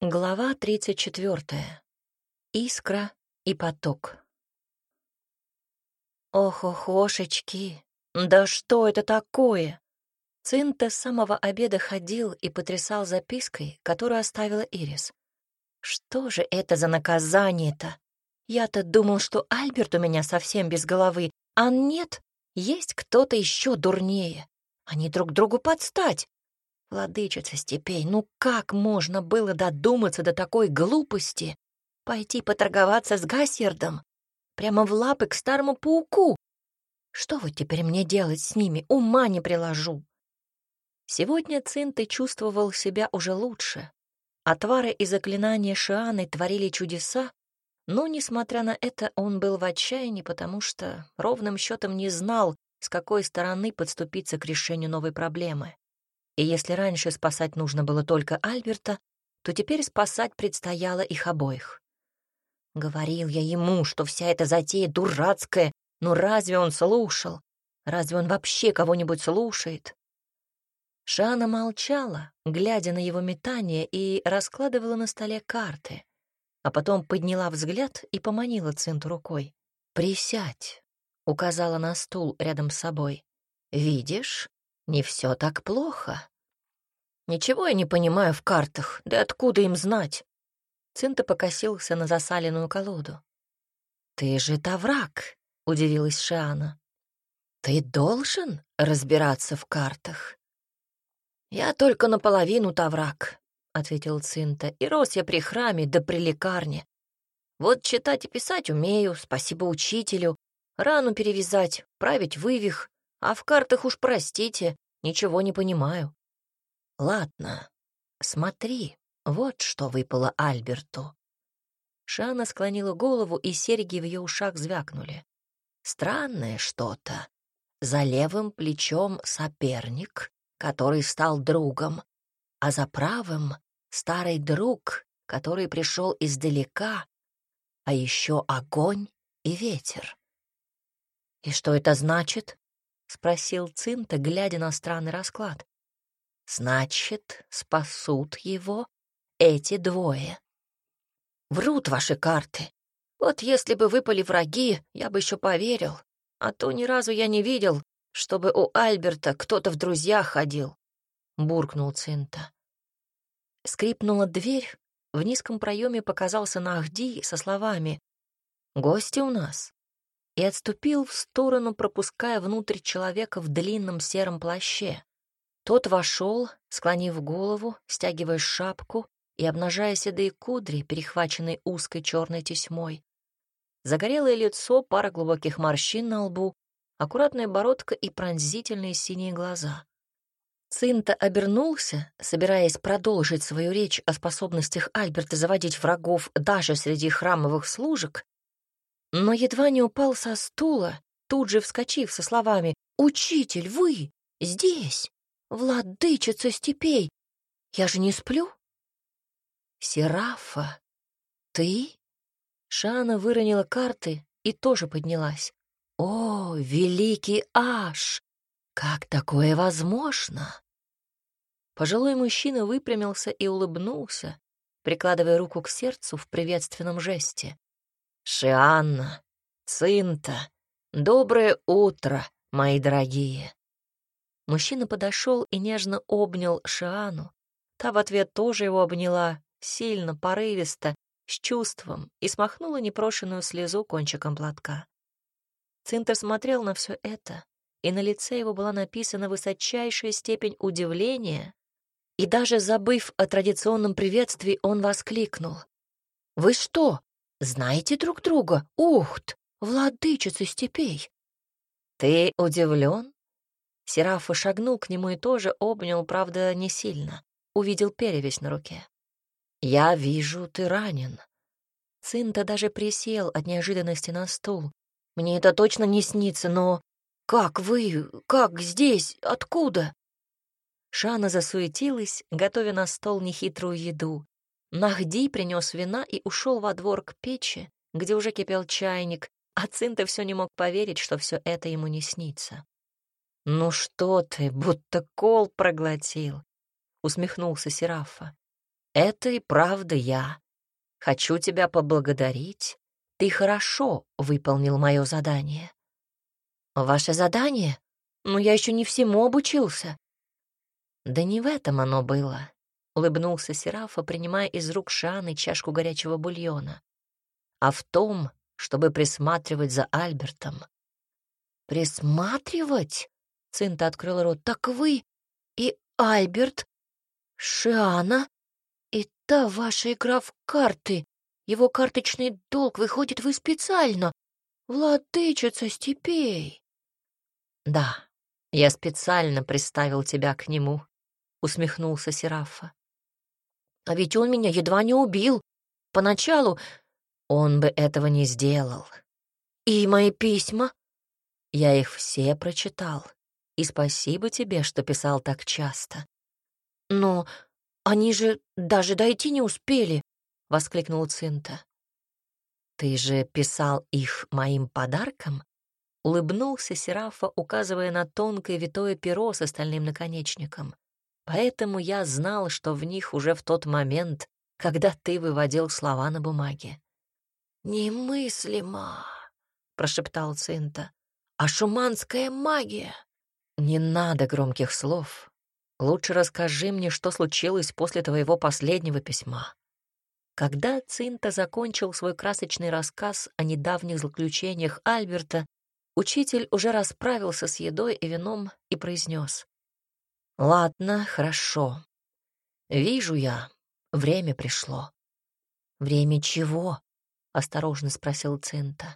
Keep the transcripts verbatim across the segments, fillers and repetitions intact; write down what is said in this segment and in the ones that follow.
Глава тридцать четвертая. Искра и поток. Ох-охошечки, да что это такое? Цинта с самого обеда ходил и потрясал запиской, которую оставила Ирис. Что же это за наказание-то? Я-то думал, что Альберт у меня совсем без головы, а нет, есть кто-то еще дурнее. Они друг другу подстать. Владычица степей, ну как можно было додуматься до такой глупости? Пойти поторговаться с Гассердом? Прямо в лапы к старому пауку? Что вот теперь мне делать с ними? Ума не приложу. Сегодня Цинты чувствовал себя уже лучше. Отвары и заклинания Шианы творили чудеса, но, несмотря на это, он был в отчаянии, потому что ровным счетом не знал, с какой стороны подступиться к решению новой проблемы. И если раньше спасать нужно было только Альберта, то теперь спасать предстояло их обоих. Говорил я ему, что вся эта затея дурацкая, но разве он слушал? Разве он вообще кого-нибудь слушает? Шана молчала, глядя на его метание, и раскладывала на столе карты, а потом подняла взгляд и поманила Цинту рукой. «Присядь», — указала на стул рядом с собой. «Видишь, не все так плохо». «Ничего я не понимаю в картах, да откуда им знать?» Цинта покосился на засаленную колоду. «Ты же Таврак», — удивилась Шиана. «Ты должен разбираться в картах». «Я только наполовину Таврак», — ответил Цинта, «и рос я при храме да при лекарне. Вот читать и писать умею, спасибо учителю, рану перевязать, править вывих, а в картах уж простите, ничего не понимаю». «Ладно, смотри, вот что выпало Альберту». Шана склонила голову, и серьги в ее ушах звякнули. «Странное что-то. За левым плечом соперник, который стал другом, а за правым — старый друг, который пришел издалека, а еще огонь и ветер». «И что это значит?» — спросил Цинта, глядя на странный расклад. «Значит, спасут его эти двое». «Врут ваши карты. Вот если бы выпали враги, я бы еще поверил, а то ни разу я не видел, чтобы у Альберта кто-то в друзьях ходил», — буркнул Цинта. Скрипнула дверь, в низком проеме показался Нахди со словами «Гости у нас», и отступил в сторону, пропуская внутрь человека в длинном сером плаще. Тот вошел, склонив голову, стягивая шапку и обнажая седые кудри, перехваченные узкой черной тесьмой. Загорелое лицо, пара глубоких морщин на лбу, аккуратная бородка и пронзительные синие глаза. Цинта обернулся, собираясь продолжить свою речь о способностях Альберта заводить врагов даже среди храмовых служек, но едва не упал со стула, тут же вскочив со словами «Учитель, вы здесь! Владычица степей! Я же не сплю?» «Серафа, ты?» Шана выронила карты и тоже поднялась. «О, великий Аш! Как такое возможно?» Пожилой мужчина выпрямился и улыбнулся, прикладывая руку к сердцу в приветственном жесте. «Шианна, Цинта, доброе утро, мои дорогие!» Мужчина подошел и нежно обнял Шиану. Та в ответ тоже его обняла, сильно, порывисто, с чувством, и смахнула непрошенную слезу кончиком платка. Цинта смотрел на все это, и на лице его была написана высочайшая степень удивления, и даже забыв о традиционном приветствии, он воскликнул. «Вы что, знаете друг друга? Ухт, владычица степей!» «Ты удивлен?» Серафа шагнул к нему и тоже обнял, правда, не сильно. Увидел перевязь на руке. «Я вижу, ты ранен». Цинта даже присел от неожиданности на стул. «Мне это точно не снится, но... Как вы? Как здесь? Откуда?» Шана засуетилась, готовя на стол нехитрую еду. Нахди принес вина и ушел во двор к печи, где уже кипел чайник, а Цинта все не мог поверить, что все это ему не снится. «Ну что ты, будто кол проглотил», — усмехнулся Серафа. Это и правда я. Хочу тебя поблагодарить. Ты хорошо выполнил мое задание». «Ваше задание? Но я еще не всему обучился». «Да не в этом оно было», — улыбнулся Серафа, принимая из рук Шианы чашку горячего бульона, «а в том, чтобы присматривать за Альбертом». «Присматривать?» — Цинта открыла рот. «Так вы и Альберт, Шиана, и та ваша игра в карты, его карточный долг, выходит, вы специально, владычица степей». «Да, я специально приставил тебя к нему», — усмехнулся Серафа. «А ведь он меня едва не убил. Поначалу он бы этого не сделал. И мои письма?» «Я их все прочитал. И спасибо тебе, что писал так часто». «Но они же даже дойти не успели», — воскликнула Цинта. «Ты же писал их моим подарком?» — улыбнулся Серафа, указывая на тонкое витое перо с остальным наконечником. «Поэтому я знал, что в них уже в тот момент, когда ты выводил слова на бумаге». «Немыслимо», — прошептал Цинта. «А шуманская магия?» «Не надо громких слов. Лучше расскажи мне, что случилось после твоего последнего письма». Когда Цинта закончил свой красочный рассказ о недавних злоключениях Альберта, учитель уже расправился с едой и вином и произнес: «Ладно, хорошо. Вижу я, время пришло». «Время чего?» — осторожно спросил Цинта.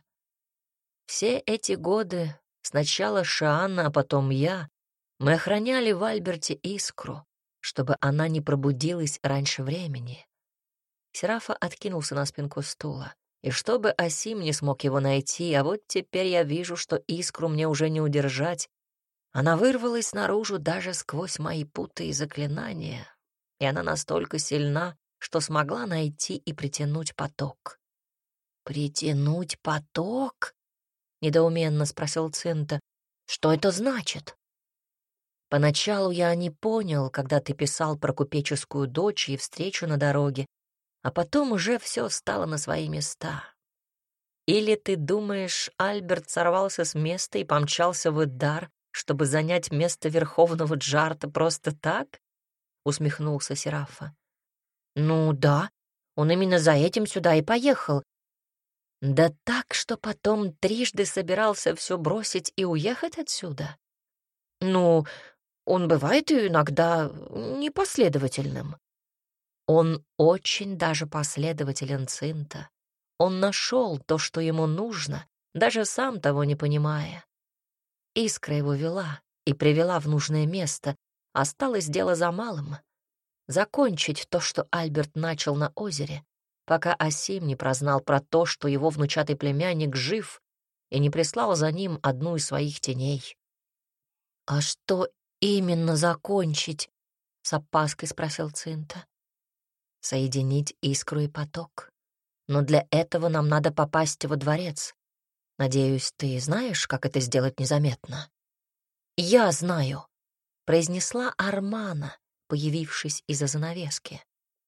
«Все эти годы, сначала Шианна, а потом я, мы охраняли в Альберте искру, чтобы она не пробудилась раньше времени». Серафа откинулся на спинку стула. «И чтобы Асим не смог его найти, а вот теперь я вижу, что искру мне уже не удержать. Она вырвалась наружу даже сквозь мои путы и заклинания, и она настолько сильна, что смогла найти и притянуть поток». «Притянуть поток?» — недоуменно спросил Цинта. «Что это значит?» «Поначалу я не понял, когда ты писал про купеческую дочь и встречу на дороге, а потом уже все стало на свои места. Или ты думаешь, Альберт сорвался с места и помчался в Идар, чтобы занять место верховного Джарта просто так?» — усмехнулся Серафа. «Ну да, он именно за этим сюда и поехал. Да так, что потом трижды собирался все бросить и уехать отсюда. Ну, он бывает иногда непоследовательным». «Он очень даже последователен, Цинта. Он нашел то, что ему нужно, даже сам того не понимая. Искра его вела и привела в нужное место. Осталось дело за малым — закончить то, что Альберт начал на озере, пока Асим не прознал про то, что его внучатый племянник жив, и не прислал за ним одну из своих теней». «А что именно закончить?» — с опаской спросил Цинта. «Соединить искру и поток. Но для этого нам надо попасть во дворец. Надеюсь, ты знаешь, как это сделать незаметно?» «Я знаю», — произнесла Армана, появившись из-за занавески.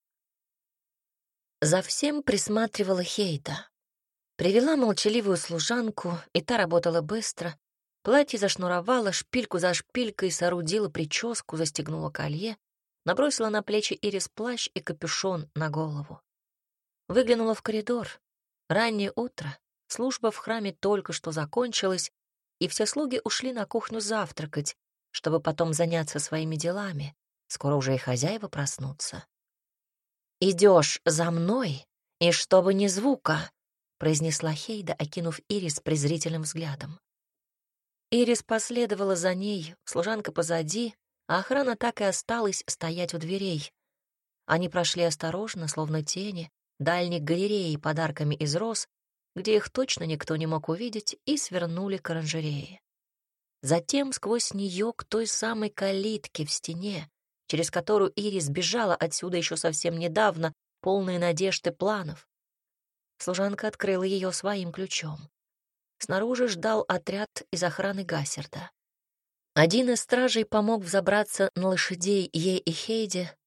За всем присматривала Хейда. Привела молчаливую служанку, и та работала быстро. Платье зашнуровала, шпильку за шпилькой, соорудила прическу, застегнула колье, набросила на плечи Ирис плащ и капюшон на голову. Выглянула в коридор. Раннее утро, служба в храме только что закончилась, и все слуги ушли на кухню завтракать, чтобы потом заняться своими делами. Скоро уже и хозяева проснутся. «Идешь за мной, и чтобы ни звука», — произнесла Хейда, окинув Ирис презрительным взглядом. Ирис последовала за ней, служанка позади, а охрана так и осталась стоять у дверей. Они прошли осторожно, словно тени, дальней галереи подарками из роз, где их точно никто не мог увидеть, и свернули к оранжерее. Затем сквозь нее к той самой калитке в стене, через которую Ирис бежала отсюда еще совсем недавно, полные надежд и планов. Служанка открыла ее своим ключом. Снаружи ждал отряд из охраны Гассерда. Один из стражей помог взобраться на лошадей ей и Хейде,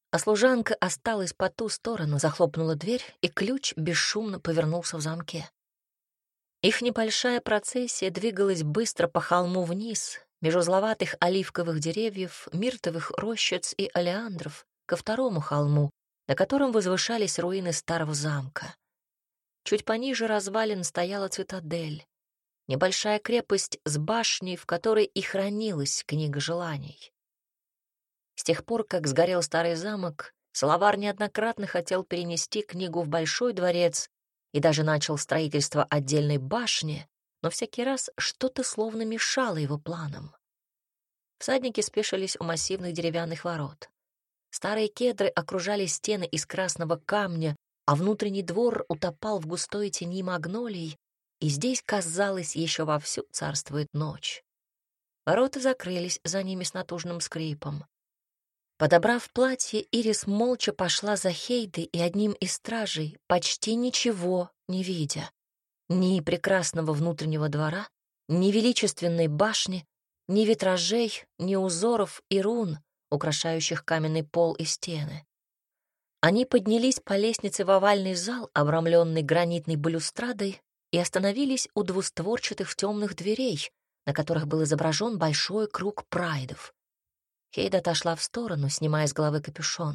а служанка осталась по ту сторону, захлопнула дверь, и ключ бесшумно повернулся в замке. Их небольшая процессия двигалась быстро по холму вниз, между зловатых оливковых деревьев, миртовых рощиц и олеандров, ко второму холму, на котором возвышались руины старого замка. Чуть пониже развалин стояла цитадель, небольшая крепость с башней, в которой и хранилась книга желаний. С тех пор, как сгорел старый замок, Салавар неоднократно хотел перенести книгу в Большой дворец и даже начал строительство отдельной башни, но всякий раз что-то словно мешало его планам. Всадники спешились у массивных деревянных ворот. Старые кедры окружали стены из красного камня, а внутренний двор утопал в густой тени магнолий, и здесь, казалось, еще вовсю царствует ночь. Ворота закрылись за ними с натужным скрипом. Подобрав платье, Ирис молча пошла за Хейдой и одним из стражей, почти ничего не видя. Ни прекрасного внутреннего двора, ни величественной башни, ни витражей, ни узоров и рун, украшающих каменный пол и стены. Они поднялись по лестнице в овальный зал, обрамленный гранитной балюстрадой, и остановились у двустворчатых темных дверей, на которых был изображен большой круг прайдов. Хейда отошла в сторону, снимая с головы капюшон.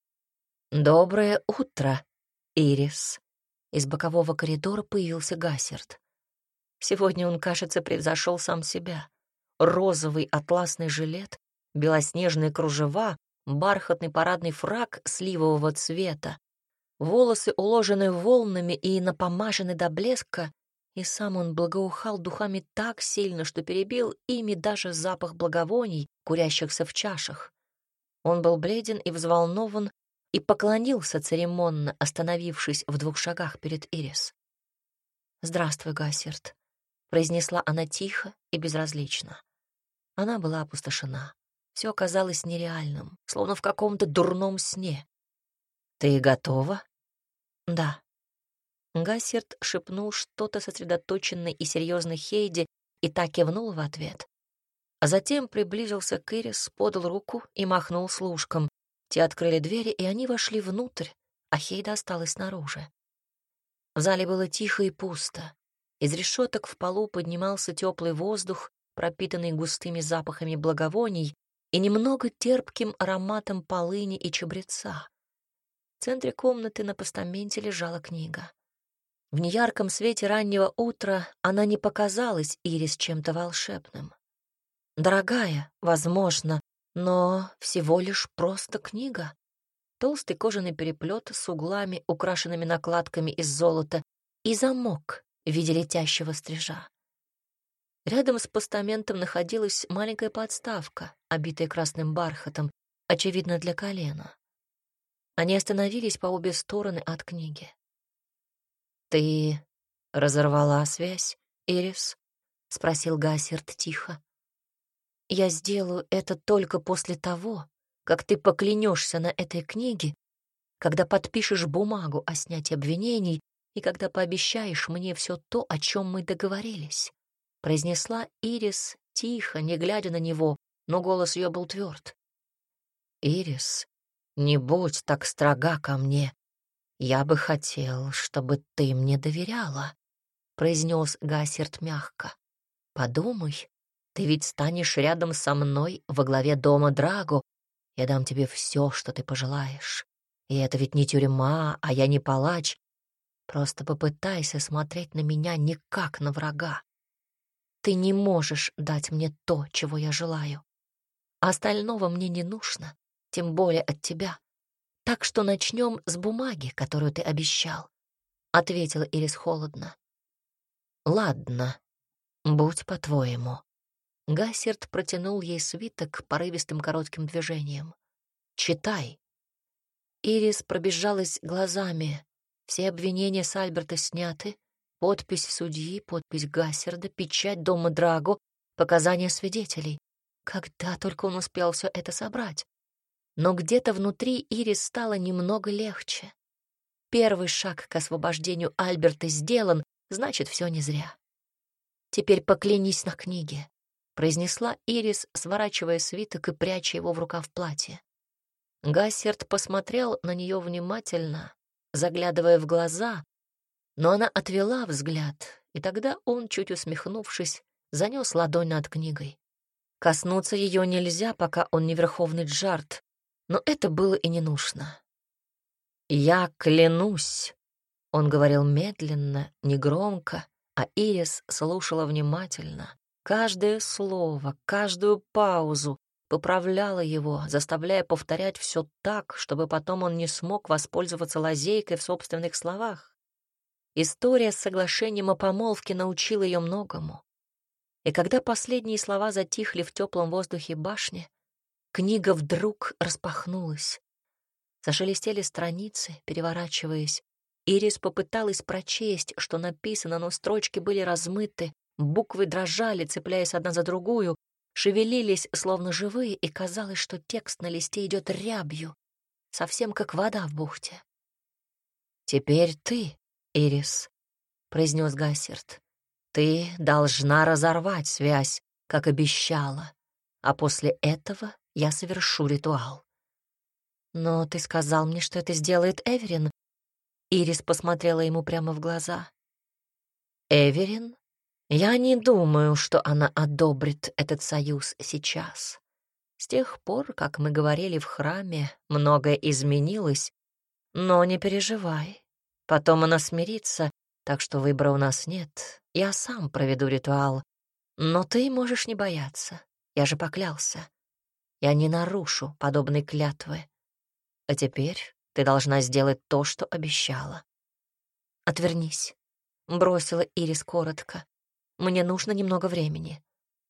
«Доброе утро, Ирис!» Из бокового коридора появился Гассерд. Сегодня он, кажется, превзошел сам себя. Розовый атласный жилет, белоснежные кружева, бархатный парадный фрак сливового цвета, волосы уложены волнами и напомажены до блеска, и сам он благоухал духами так сильно, что перебил ими даже запах благовоний, курящихся в чашах. Он был бледен и взволнован, и поклонился церемонно, остановившись в двух шагах перед Ирис. «Здравствуй, Гассерд», — произнесла она тихо и безразлично. Она была опустошена. Все казалось нереальным, словно в каком-то дурном сне. «Ты готова?» «Да». Гассерд шепнул что-то сосредоточенной и серьезной Хейде и так кивнул в ответ. А затем приблизился к Ирис, подал руку и махнул служкам. Те открыли двери, и они вошли внутрь, а Хейда осталась снаружи. В зале было тихо и пусто. Из решеток в полу поднимался теплый воздух, пропитанный густыми запахами благовоний и немного терпким ароматом полыни и чабреца. В центре комнаты на постаменте лежала книга. В неярком свете раннего утра она не показалась Ирис чем-то волшебным. Дорогая, возможно, но всего лишь просто книга. Толстый кожаный переплет с углами, украшенными накладками из золота, и замок в виде летящего стрижа. Рядом с постаментом находилась маленькая подставка, обитая красным бархатом, очевидно, для колена. Они остановились по обе стороны от книги. «Ты разорвала связь, Ирис?» — спросил Гассерд тихо. «Я сделаю это только после того, как ты поклянешься на этой книге, когда подпишешь бумагу о снятии обвинений и когда пообещаешь мне все то, о чем мы договорились», — произнесла Ирис тихо, не глядя на него, но голос ее был тверд. «Ирис, не будь так строга ко мне. Я бы хотел, чтобы ты мне доверяла», — произнес Гассерд мягко. «Подумай, ты ведь станешь рядом со мной во главе дома Драго. Я дам тебе все, что ты пожелаешь. И это ведь не тюрьма, а я не палач. Просто попытайся смотреть на меня не как на врага. Ты не можешь дать мне то, чего я желаю. Остального мне не нужно, тем более от тебя. Так что начнем с бумаги, которую ты обещал», — ответила Ирис холодно. «Ладно, будь по-твоему». Гассерд протянул ей свиток порывистым коротким движением. «Читай». Ирис пробежалась глазами. Все обвинения с Альберта сняты. Подпись судьи, подпись Гассерда, печать дома Драго, показания свидетелей. Когда только он успел все это собрать. Но где-то внутри Ирис стало немного легче. Первый шаг к освобождению Альберта сделан, значит, все не зря. «Теперь поклянись на книге», — произнесла Ирис, сворачивая свиток и пряча его в рукав платья. Гассерд посмотрел на нее внимательно, заглядывая в глаза, но она отвела взгляд, и тогда он, чуть усмехнувшись, занес ладонь над книгой. Коснуться ее нельзя, пока он не верховный Джарт, но это было и не нужно. «Я клянусь», — он говорил медленно, негромко, а Ирис слушала внимательно. Каждое слово, каждую паузу поправляла его, заставляя повторять все так, чтобы потом он не смог воспользоваться лазейкой в собственных словах. История с соглашением о помолвке научила ее многому. И когда последние слова затихли в теплом воздухе башни, книга вдруг распахнулась. Зашелестели страницы, переворачиваясь. Ирис попыталась прочесть, что написано, но строчки были размыты, буквы дрожали, цепляясь одна за другую, шевелились, словно живые, и казалось, что текст на листе идет рябью, совсем как вода в бухте. «Теперь ты, Ирис», — произнес Гассерд, — «ты должна разорвать связь, как обещала, а после этого я совершу ритуал». «Но ты сказал мне, что это сделает Эверин». Ирис посмотрела ему прямо в глаза. «Эверин? Я не думаю, что она одобрит этот союз сейчас. С тех пор, как мы говорили в храме, многое изменилось, но не переживай. Потом она смирится, так что выбора у нас нет. Я сам проведу ритуал. Но ты можешь не бояться. Я же поклялся. Я не нарушу подобной клятвы. А теперь ты должна сделать то, что обещала». «Отвернись», — бросила Ирис коротко. «Мне нужно немного времени».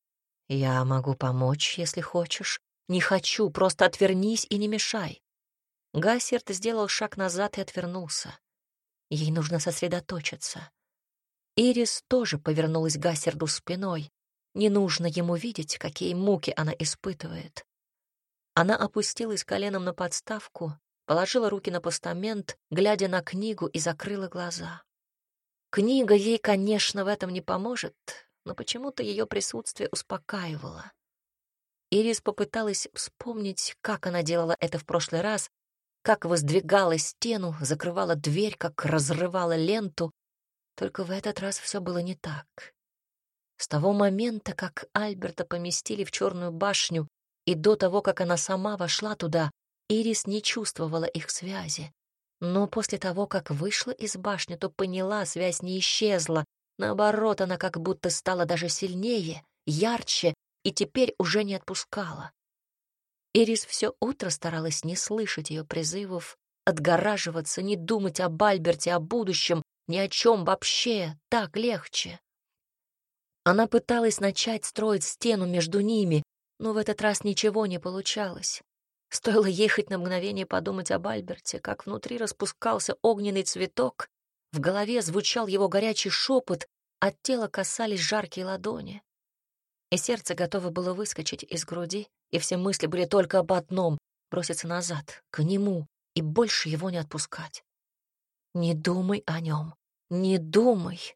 «Я могу помочь, если хочешь. Не хочу, просто отвернись и не мешай». Гассерд сделал шаг назад и отвернулся. Ей нужно сосредоточиться. Ирис тоже повернулась к Гассерду спиной. Не нужно ему видеть, какие муки она испытывает. Она опустилась коленом на подставку, положила руки на постамент, глядя на книгу, и закрыла глаза. Книга ей, конечно, в этом не поможет, но почему-то ее присутствие успокаивало. Ирис попыталась вспомнить, как она делала это в прошлый раз, как воздвигала стену, закрывала дверь, как разрывала ленту, только в этот раз все было не так. С того момента, как Альберта поместили в Черную башню, и до того, как она сама вошла туда, Ирис не чувствовала их связи. Но после того, как вышла из башни, то поняла, связь не исчезла. Наоборот, она как будто стала даже сильнее, ярче, и теперь уже не отпускала. Ирис все утро старалась не слышать ее призывов, отгораживаться, не думать об Альберте, о будущем, ни о чем вообще, так легче. Она пыталась начать строить стену между ними, но в этот раз ничего не получалось. Стоило ехать на мгновение подумать об Альберте, как внутри распускался огненный цветок, в голове звучал его горячий шепот, от тела касались жаркие ладони. И сердце готово было выскочить из груди, и все мысли были только об одном — броситься назад, к нему, и больше его не отпускать. Не думай о нем, не думай.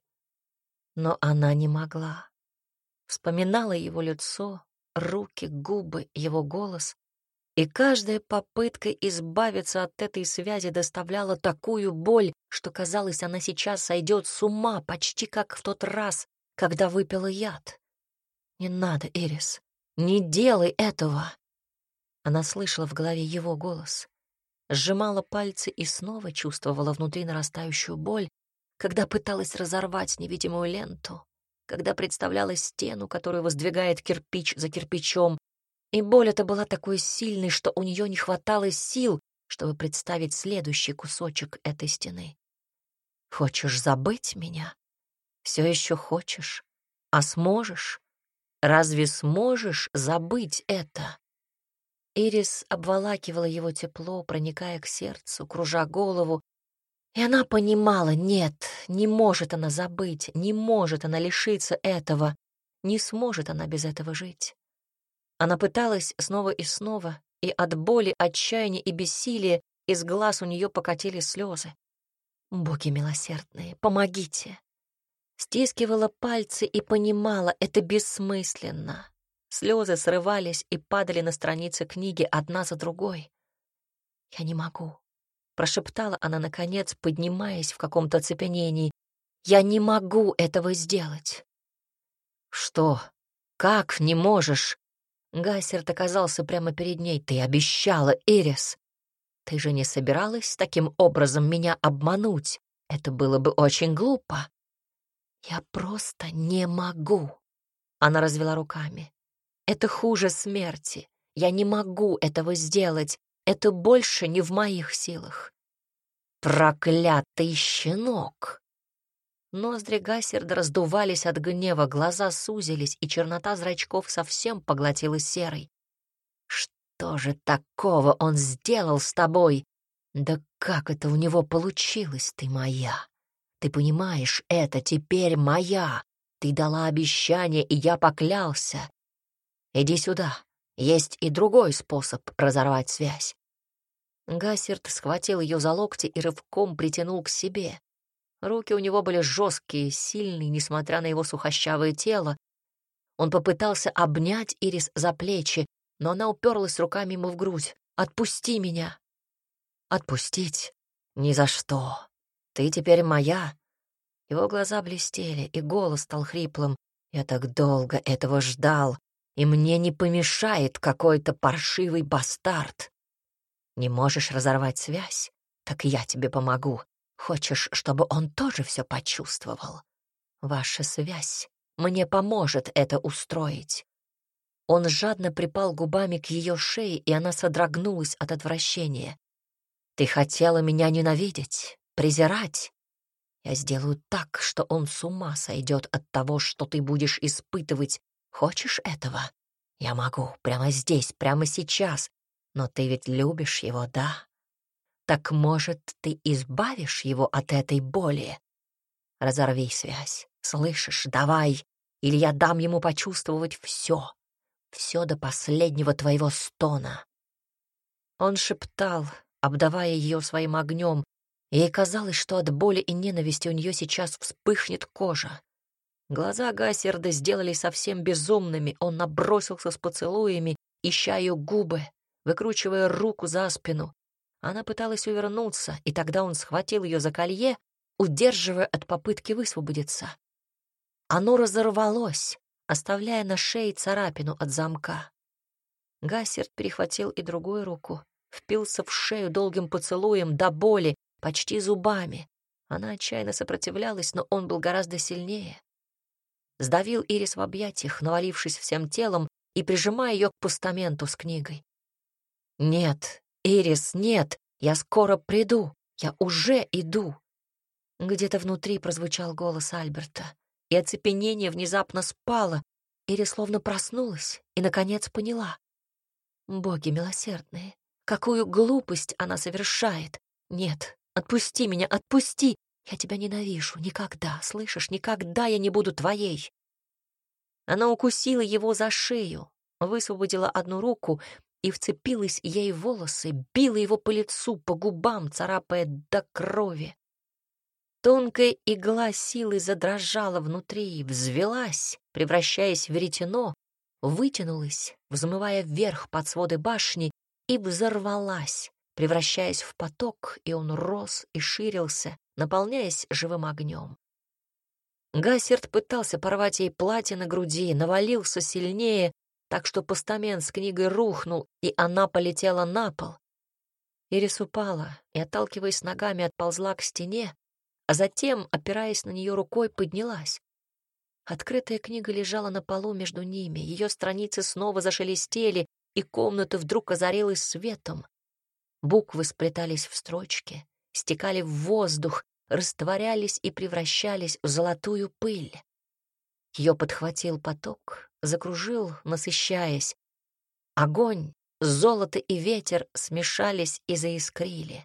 Но она не могла. Вспоминала его лицо, руки, губы, его голос, и каждая попытка избавиться от этой связи доставляла такую боль, что, казалось, она сейчас сойдет с ума, почти как в тот раз, когда выпила яд. «Не надо, Ирис, не делай этого!» Она слышала в голове его голос, сжимала пальцы и снова чувствовала внутри нарастающую боль, когда пыталась разорвать невидимую ленту, когда представляла стену, которую воздвигает кирпич за кирпичом, и боль эта была такой сильной, что у нее не хватало сил, чтобы представить следующий кусочек этой стены. «Хочешь забыть меня? Все еще хочешь? А сможешь? Разве сможешь забыть это?» Ирис обволакивала его тепло, проникая к сердцу, кружа голову, и она понимала, нет, не может она забыть, не может она лишиться этого, не сможет она без этого жить. Она пыталась снова и снова, и от боли, отчаяния и бессилия из глаз у нее покатили слезы. «Боги милосердные, помогите!» Стискивала пальцы и понимала, это бессмысленно. Слезы срывались и падали на страницы книги одна за другой. «Я не могу», — прошептала она, наконец, поднимаясь в каком-то оцепенении. «Я не могу этого сделать». «Что? Как не можешь?» Гассерт оказался прямо перед ней. «Ты обещала, Ирис. Ты же не собиралась таким образом меня обмануть? Это было бы очень глупо». «Я просто не могу», — она развела руками. «Это хуже смерти. Я не могу этого сделать. Это больше не в моих силах». «Проклятый щенок!» Ноздри Гассерда раздувались от гнева, глаза сузились, и чернота зрачков совсем поглотилась серой. «Что же такого он сделал с тобой? Да как это у него получилось, ты моя? Ты понимаешь, это теперь моя. Ты дала обещание, и я поклялся. Иди сюда, есть и другой способ разорвать связь». Гассерд схватил ее за локти и рывком притянул к себе. Руки у него были жесткие, сильные, несмотря на его сухощавое тело. Он попытался обнять Ирис за плечи, но она уперлась руками ему в грудь. «Отпусти меня!» «Отпустить? Ни за что! Ты теперь моя!» Его глаза блестели, и голос стал хриплым. «Я так долго этого ждал, и мне не помешает какой-то паршивый бастард. Не можешь разорвать связь? Так я тебе помогу. Хочешь, чтобы он тоже все почувствовал? Ваша связь мне поможет это устроить». Он жадно припал губами к ее шее, и она содрогнулась от отвращения. «Ты хотела меня ненавидеть, презирать? Я сделаю так, что он с ума сойдет от того, что ты будешь испытывать. Хочешь этого? Я могу, прямо здесь, прямо сейчас. Но ты ведь любишь его, да? Так, может, ты избавишь его от этой боли? Разорви связь, слышишь, давай, или я дам ему почувствовать все, все до последнего твоего стона». Он шептал, обдавая ее своим огнем. Ей казалось, что от боли и ненависти у нее сейчас вспыхнет кожа. Глаза Гассерда сделались совсем безумными. Он набросился с поцелуями, ища ее губы, выкручивая руку за спину. Она пыталась увернуться, и тогда он схватил ее за колье, удерживая от попытки высвободиться. Оно разорвалось, оставляя на шее царапину от замка. Гассерд перехватил и другую руку, впился в шею долгим поцелуем до боли, почти зубами. Она отчаянно сопротивлялась, но он был гораздо сильнее. Сдавил Ирис в объятиях, навалившись всем телом и прижимая ее к постаменту с книгой. «Нет, Ирис, нет, я скоро приду, я уже иду». Где-то внутри прозвучал голос Альберта, и оцепенение внезапно спало. Ирис словно проснулась и, наконец, поняла. Боги милосердные, какую глупость она совершает. Нет, отпусти меня, отпусти. Я тебя ненавижу. Никогда, слышишь, никогда я не буду твоей. Она укусила его за шею, высвободила одну руку и вцепилась ей в волосы, била его по лицу, по губам, царапая до крови. Тонкая игла силы задрожала внутри, взвелась, превращаясь в веретено, вытянулась, взмывая вверх под своды башни, и взорвалась, превращаясь в поток, и он рос и ширился, наполняясь живым огнем. Гассерд пытался порвать ей платье на груди, навалился сильнее, так что постамент с книгой рухнул, и она полетела на пол. Ирис упала и, отталкиваясь ногами, отползла к стене, а затем, опираясь на нее рукой, поднялась. Открытая книга лежала на полу между ними, ее страницы снова зашелестели, и комната вдруг озарилась светом. Буквы сплетались в строчки, стекали в воздух, растворялись и превращались в золотую пыль. Ее подхватил поток, закружил, насыщаясь. Огонь, золото и ветер смешались и заискрили.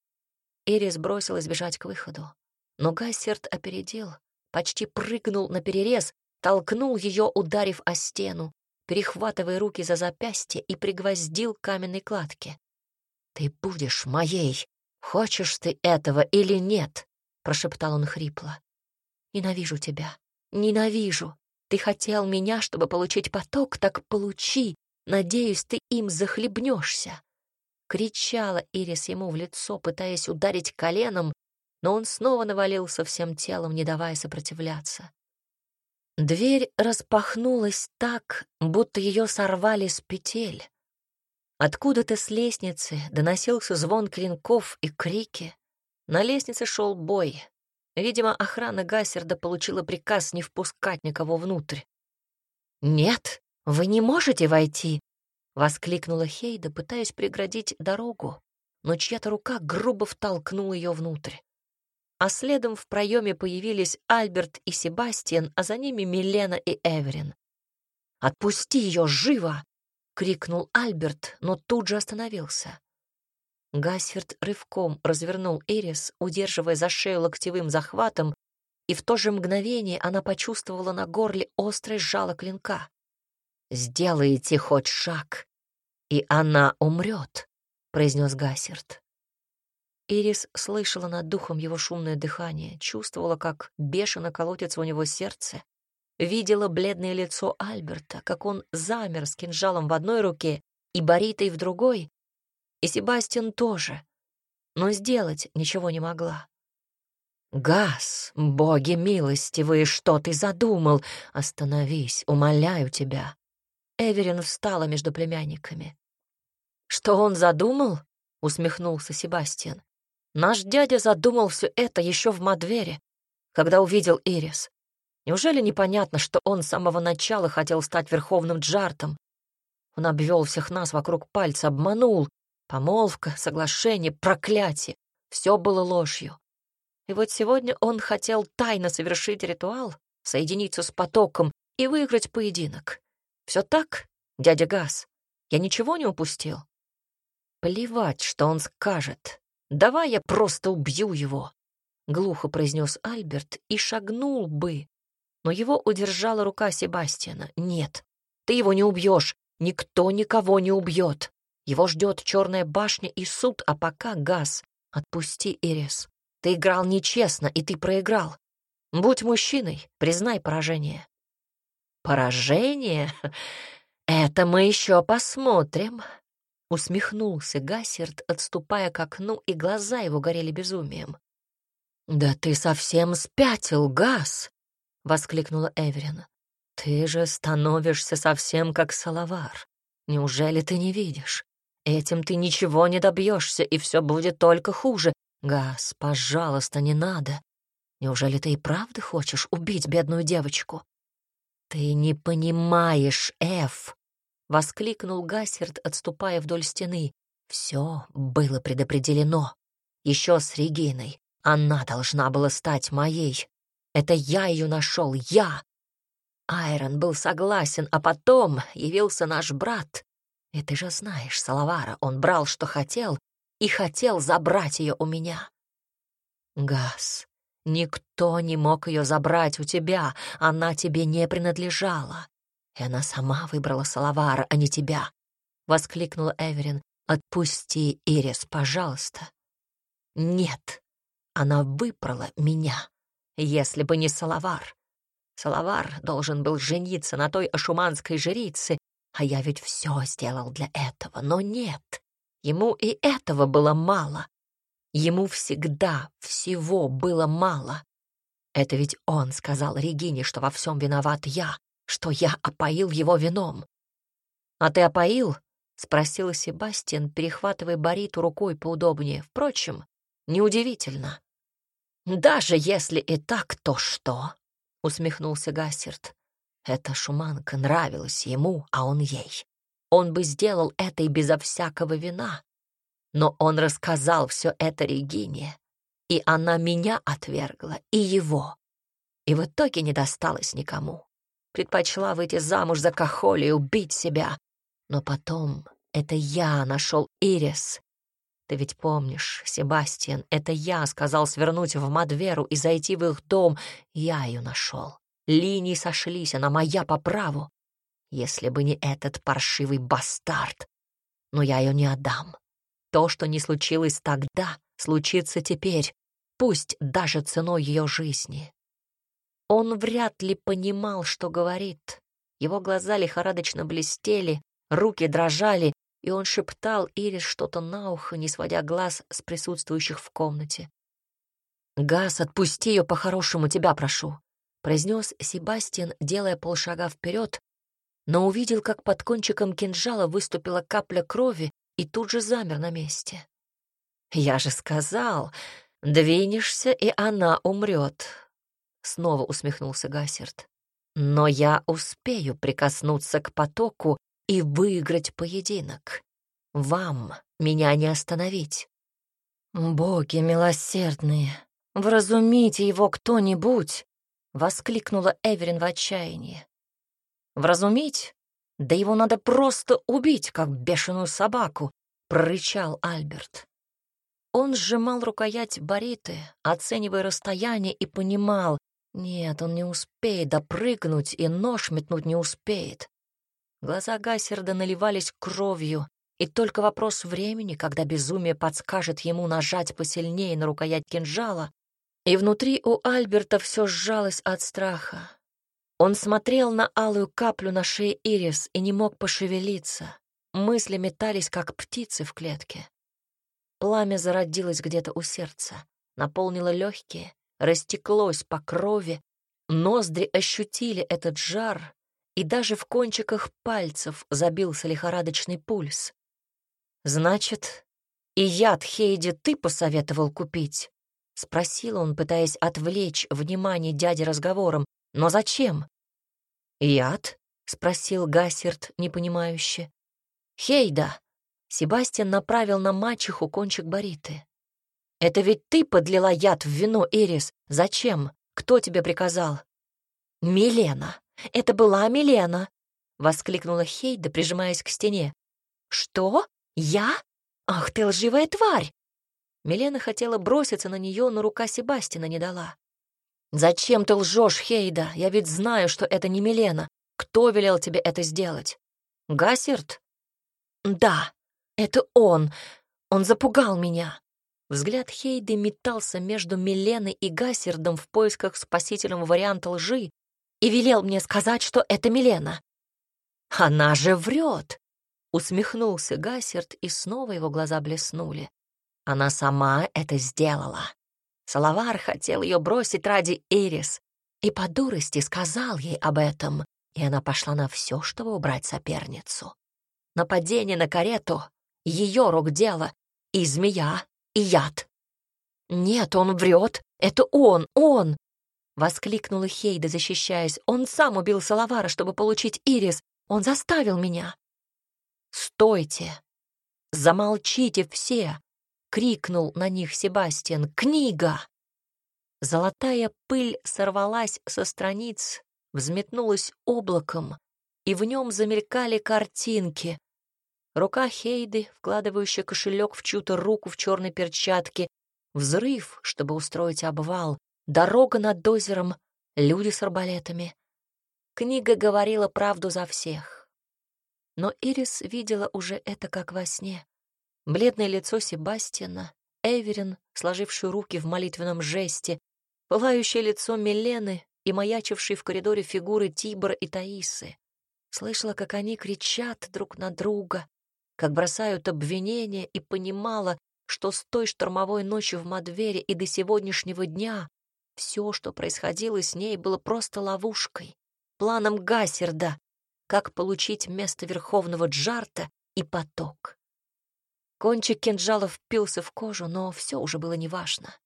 Ирис бросилась бежать к выходу, но Гассерд опередил, почти прыгнул наперерез, толкнул ее, ударив о стену, перехватывая руки за запястье, и пригвоздил к каменной кладке. «Ты будешь моей, хочешь ты этого или нет?» — прошептал он хрипло. «Ненавижу тебя, ненавижу. Ты хотел меня, чтобы получить поток, так получи. Надеюсь, ты им захлебнешься». кричала Ирис ему в лицо, пытаясь ударить коленом, но он снова навалился всем телом, не давая сопротивляться. Дверь распахнулась так, будто ее сорвали с петель. Откуда-то с лестницы доносился звон клинков и крики. На лестнице шел бой. Видимо, охрана Гассерда получила приказ не впускать никого внутрь. «Нет, вы не можете войти!» — воскликнула Хейда, пытаясь преградить дорогу, но чья-то рука грубо втолкнула ее внутрь. А следом в проеме появились Альберт и Себастьян, а за ними Милена и Эверин. «Отпусти ее, живо!» — крикнул Альберт, но тут же остановился. Гассерд рывком развернул Ирис, удерживая за шею локтевым захватом, и в то же мгновение она почувствовала на горле острое жало клинка. «Сделайте хоть шаг, и она умрет», — произнес Гассерд. Ирис слышала над духом его шумное дыхание, чувствовала, как бешено колотится у него сердце, видела бледное лицо Альберта, как он замер с кинжалом в одной руке и баритой в другой, и Себастьян тоже, но сделать ничего не могла. «Гас, боги милостивые, что ты задумал? Остановись, умоляю тебя». Эверин встала между племянниками. «Что он задумал?» — усмехнулся Себастьян. «Наш дядя задумал все это еще в Мадвере, когда увидел Ирис. Неужели непонятно, что он с самого начала хотел стать верховным Джартом? Он обвел всех нас вокруг пальца, обманул. Помолвка, соглашение, проклятие — все было ложью. И вот сегодня он хотел тайно совершить ритуал, соединиться с потоком и выиграть поединок. Все так, дядя Гас? Я ничего не упустил?» «Плевать, что он скажет. Давай я просто убью его», — глухо произнес Альберт и шагнул бы, но его удержала рука Себастьяна. «Нет, ты его не убьешь, никто никого не убьет. Его ждет черная башня и суд, а пока, Гас, отпусти Ирис. Ты играл нечестно, и ты проиграл. Будь мужчиной, признай поражение». «Поражение? Это мы еще посмотрим», — усмехнулся Гассерд, отступая к окну, и глаза его горели безумием. «Да ты совсем спятил, Гас!» — воскликнула Эверин. «Ты же становишься совсем как Салавар. Неужели ты не видишь? Этим ты ничего не добьешься, и все будет только хуже. Гас, пожалуйста, не надо. Неужели ты и правда хочешь убить бедную девочку?» «Ты не понимаешь, Эф!» — воскликнул Гассерд, отступая вдоль стены. «Все было предопределено. Еще с Региной. Она должна была стать моей. Это я ее нашел, я!» Айрон был согласен, а потом явился наш брат. И ты же знаешь, Салавара, он брал, что хотел, и хотел забрать ее у меня. Гас, никто не мог ее забрать у тебя, она тебе не принадлежала. И она сама выбрала Салавара, а не тебя, — воскликнула Эверин. «Отпусти, Ирис, пожалуйста». «Нет, она выбрала меня, если бы не Салавар. Салавар должен был жениться на той ашуманской жрице, а я ведь все сделал для этого, но нет, ему и этого было мало. Ему всегда всего было мало. Это ведь он сказал Регине, что во всем виноват я, что я опоил его вином». «А ты опоил?» — спросил Себастьян, перехватывая бариту рукой поудобнее. «Впрочем, неудивительно». «Даже если и так, то что?» — усмехнулся Гассерд. «Эта шуманка нравилась ему, а он ей. Он бы сделал это и безо всякого вина. Но он рассказал все это Регине, и она меня отвергла, и его. И в итоге не досталось никому. Предпочла выйти замуж за Кахоли и убить себя. Но потом это я нашел Ирис. Ты ведь помнишь, Себастьян, это я сказал свернуть в Мадверу и зайти в их дом. Я ее нашел. Линии сошлись, она моя по праву. Если бы не этот паршивый бастард. Но я ее не отдам. То, что не случилось тогда, случится теперь, пусть даже ценой ее жизни». Он вряд ли понимал, что говорит. Его глаза лихорадочно блестели, руки дрожали, и он шептал Ирис что-то на ухо, не сводя глаз с присутствующих в комнате. «Гас, отпусти ее по-хорошему, тебя прошу», — произнес Себастьян, делая полшага вперед, но увидел, как под кончиком кинжала выступила капля крови и тут же замер на месте. «Я же сказал, двинешься, и она умрет», — снова усмехнулся Гассерд. «Но я успею прикоснуться к потоку и выиграть поединок. Вам меня не остановить». «Боги милосердные, вразумите его кто-нибудь!» — воскликнула Эверин в отчаянии. «Вразумить? Да его надо просто убить, как бешеную собаку!» — прорычал Альберт. Он сжимал рукоять бариты, оценивая расстояние, и понимал, нет, он не успеет допрыгнуть и нож метнуть не успеет. Глаза Гассерда наливались кровью, и только вопрос времени, когда безумие подскажет ему нажать посильнее на рукоять кинжала, и внутри у Альберта все сжалось от страха. Он смотрел на алую каплю на шее Ирис и не мог пошевелиться. Мысли метались, как птицы в клетке. Пламя зародилось где-то у сердца, наполнило легкие, растеклось по крови, ноздри ощутили этот жар, и даже в кончиках пальцев забился лихорадочный пульс. «Значит, и яд, Хейди, ты посоветовал купить?» — спросил он, пытаясь отвлечь внимание дяди разговором. «Но зачем?» «Яд?» — спросил Гассерд непонимающе. «Хейда!» — Себастьян направил на мачеху кончик бариты. «Это ведь ты подлила яд в вино, Ирис. Зачем? Кто тебе приказал?» «Милена! Это была Милена!» — воскликнула Хейда, прижимаясь к стене. «Что? Я? Ах ты лживая тварь!» Милена хотела броситься на нее, но рука Себастьяна не дала. «Зачем ты лжешь, Хейда? Я ведь знаю, что это не Милена. Кто велел тебе это сделать? Гассерд?» «Да, это он. Он запугал меня». Взгляд Хейды метался между Миленой и Гассердом в поисках спасительного варианта лжи и велел мне сказать, что это Милена. «Она же врет!» — усмехнулся Гассерд, и снова его глаза блеснули. «Она сама это сделала. Салавар хотел ее бросить ради Ирис и по дурости сказал ей об этом, и она пошла на все, чтобы убрать соперницу. Нападение на карету — ее рук дело, и змея, и яд». «Нет, он врет, это он, он!» — воскликнула Хейда, защищаясь. «Он сам убил Салавара, чтобы получить Ирис. Он заставил меня». «Стойте! Замолчите все!» — крикнул на них Себастьян. «Книга!» Золотая пыль сорвалась со страниц, взметнулась облаком, и в нем замелькали картинки. Рука Хейды, вкладывающая кошелек в чью-то руку в черной перчатке, взрыв, чтобы устроить обвал, дорога над озером, люди с арбалетами. Книга говорила правду за всех. Но Ирис видела уже это как во сне. Бледное лицо Себастьяна, Эверин, сложивший руки в молитвенном жесте, пылающее лицо Милены и маячившие в коридоре фигуры Тибора и Таисы. Слышала, как они кричат друг на друга, как бросают обвинения, и понимала, что с той штормовой ночи в Мадвере и до сегодняшнего дня все, что происходило с ней, было просто ловушкой, планом Гассерда, как получить место верховного Джарта и поток. Кончик кинжала впился в кожу, но все уже было неважно.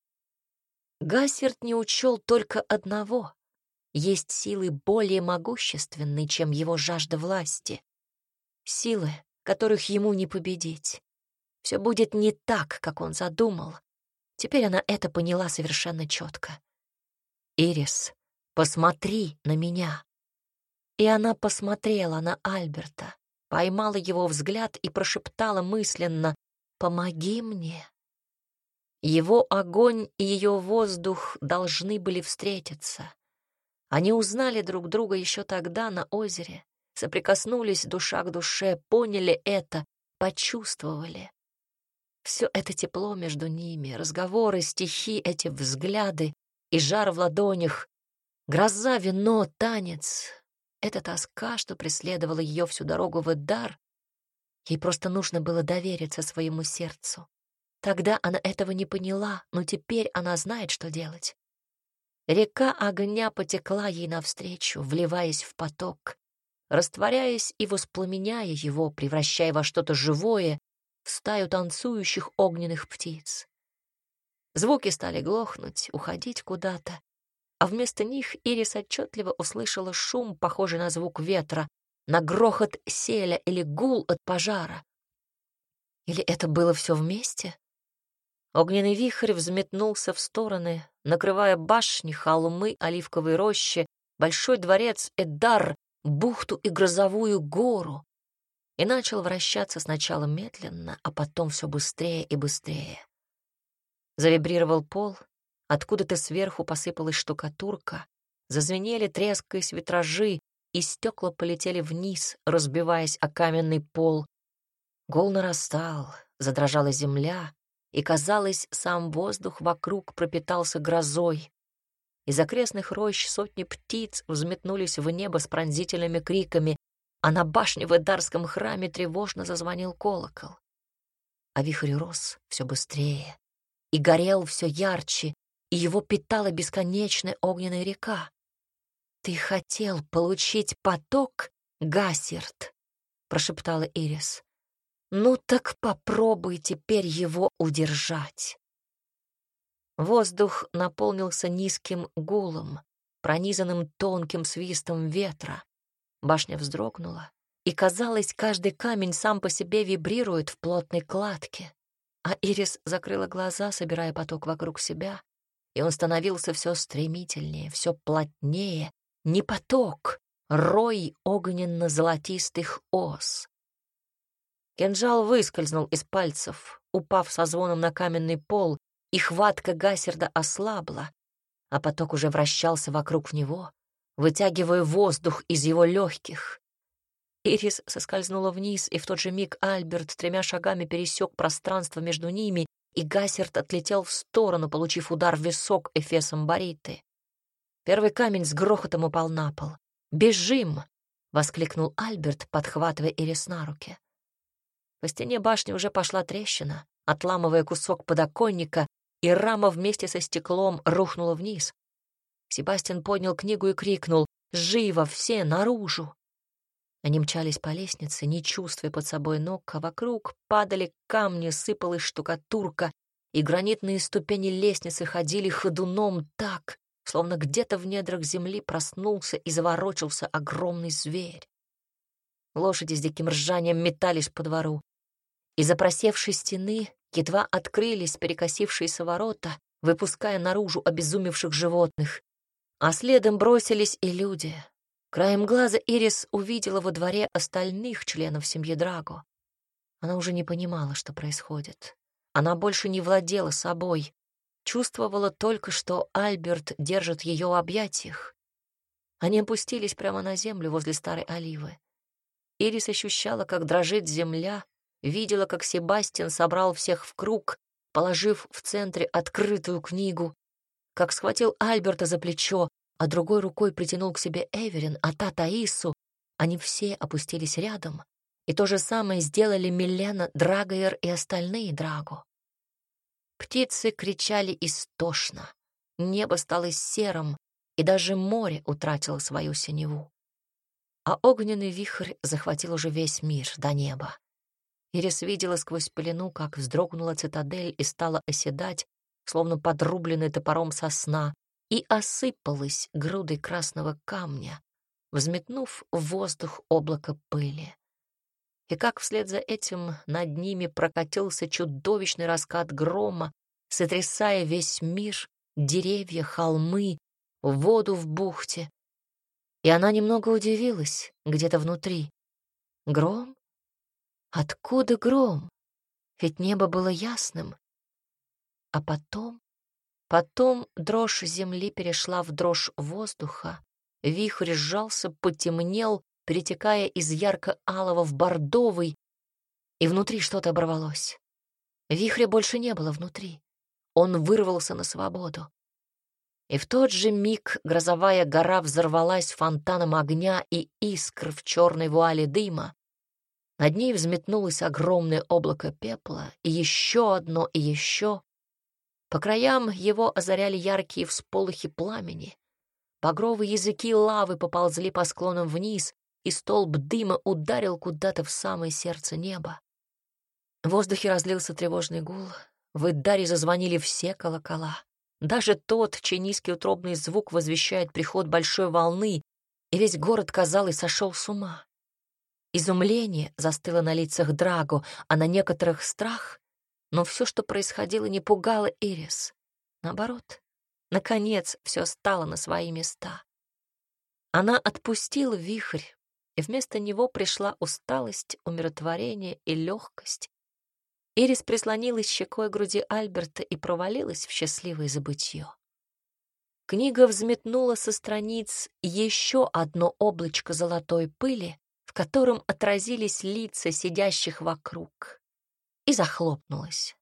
Гассерд не учел только одного. Есть силы более могущественные, чем его жажда власти. Силы, которых ему не победить. Все будет не так, как он задумал. Теперь она это поняла совершенно четко. «Ирис, посмотри на меня». И она посмотрела на Альберта, поймала его взгляд и прошептала мысленно: «Помоги мне». Его огонь и ее воздух должны были встретиться. Они узнали друг друга еще тогда на озере, соприкоснулись душа к душе, поняли это, почувствовали. Все это тепло между ними, разговоры, стихи, эти взгляды и жар в ладонях, гроза, вино, танец — эта тоска, что преследовала ее всю дорогу в Эддар. Ей просто нужно было довериться своему сердцу. Тогда она этого не поняла, но теперь она знает, что делать. Река огня потекла ей навстречу, вливаясь в поток, растворяясь и воспламеняя его, превращая во что-то живое, в стаю танцующих огненных птиц. Звуки стали глохнуть, уходить куда-то, а вместо них Ирис отчетливо услышала шум, похожий на звук ветра, на грохот селя или гул от пожара. Или это было все вместе? Огненный вихрь взметнулся в стороны, накрывая башни, холмы, оливковые рощи, большой дворец Эддар, бухту и грозовую гору, и начал вращаться сначала медленно, а потом все быстрее и быстрее. Завибрировал пол, откуда-то сверху посыпалась штукатурка, зазвенели, трескаясь витражи, и стекла полетели вниз, разбиваясь о каменный пол. Гул нарастал, задрожала земля, и, казалось, сам воздух вокруг пропитался грозой. Из окрестных рощ сотни птиц взметнулись в небо с пронзительными криками, а на башне в Эдарском храме тревожно зазвонил колокол. А вихрь рос все быстрее и горел все ярче, и его питала бесконечная огненная река. «Ты хотел получить поток, Гасерт?» — прошептала Ирис. «Ну так попробуй теперь его удержать». Воздух наполнился низким гулом, пронизанным тонким свистом ветра. Башня вздрогнула, и, казалось, каждый камень сам по себе вибрирует в плотной кладке. А Ирис закрыла глаза, собирая поток вокруг себя, и он становился все стремительнее, все плотнее. Не поток, рой огненно-золотистых ос. Кинжал выскользнул из пальцев, упав со звоном на каменный пол, и хватка Гасерда ослабла, а поток уже вращался вокруг него, вытягивая воздух из его легких. Ирис соскользнула вниз, и в тот же миг Альберт тремя шагами пересек пространство между ними, и Гасерд отлетел в сторону, получив удар в висок эфесом Бориты. Первый камень с грохотом упал на пол. «Бежим!» — воскликнул Альберт, подхватывая Ирис на руки. По стене башни уже пошла трещина, отламывая кусок подоконника, и рама вместе со стеклом рухнула вниз. Себастьян поднял книгу и крикнул: «Живо, все, наружу!» Они мчались по лестнице, не чувствуя под собой ног, а вокруг падали камни, сыпалась штукатурка, и гранитные ступени лестницы ходили ходуном так, словно где-то в недрах земли проснулся и заворочился огромный зверь. Лошади с диким ржанием метались по двору. Из-за просевшей стены едва открылись перекосившиеся ворота, выпуская наружу обезумевших животных, а следом бросились и люди. Краем глаза Ирис увидела во дворе остальных членов семьи Драго. Она уже не понимала, что происходит. Она больше не владела собой, чувствовала только, что Альберт держит ее в объятиях. Они опустились прямо на землю возле старой оливы. Ирис ощущала, как дрожит земля, видела, как Себастьян собрал всех в круг, положив в центре открытую книгу, как схватил Альберта за плечо, а другой рукой притянул к себе Эверин, а та Таису. Они все опустились рядом, и то же самое сделали Милена, Драгоер и остальные Драго. Птицы кричали истошно, небо стало серым, и даже море утратило свою синеву. А огненный вихрь захватил уже весь мир до неба. Ирис видела сквозь пелену, как вздрогнула цитадель и стала оседать, словно подрубленная топором сосна, и осыпалась грудой красного камня, взметнув в воздух облако пыли. И как вслед за этим над ними прокатился чудовищный раскат грома, сотрясая весь мир, деревья, холмы, воду в бухте. И она немного удивилась где-то внутри. Гром? Откуда гром? Ведь небо было ясным. А потом... Потом дрожь земли перешла в дрожь воздуха, вихрь сжался, потемнел, перетекая из ярко-алого в бордовый, и внутри что-то оборвалось. Вихря больше не было внутри. Он вырвался на свободу. И в тот же миг грозовая гора взорвалась фонтаном огня и искр в черной вуале дыма. Над ней взметнулось огромное облако пепла, и еще одно, и еще. По краям его озаряли яркие всполохи пламени. Багровые языки лавы поползли по склонам вниз, и столб дыма ударил куда-то в самое сердце неба. В воздухе разлился тревожный гул. В Иддаре зазвонили все колокола. Даже тот, чей низкий утробный звук возвещает приход большой волны, и весь город, казалось, сошел с ума. Изумление застыло на лицах Драго, а на некоторых страх, но все, что происходило, не пугало Ирис. Наоборот, наконец все стало на свои места. Она отпустила вихрь, и вместо него пришла усталость, умиротворение и легкость. Ирис прислонилась щекой к груди Альберта и провалилась в счастливое забытье. Книга взметнула со страниц еще одно облачко золотой пыли, в котором отразились лица сидящих вокруг, и захлопнулась.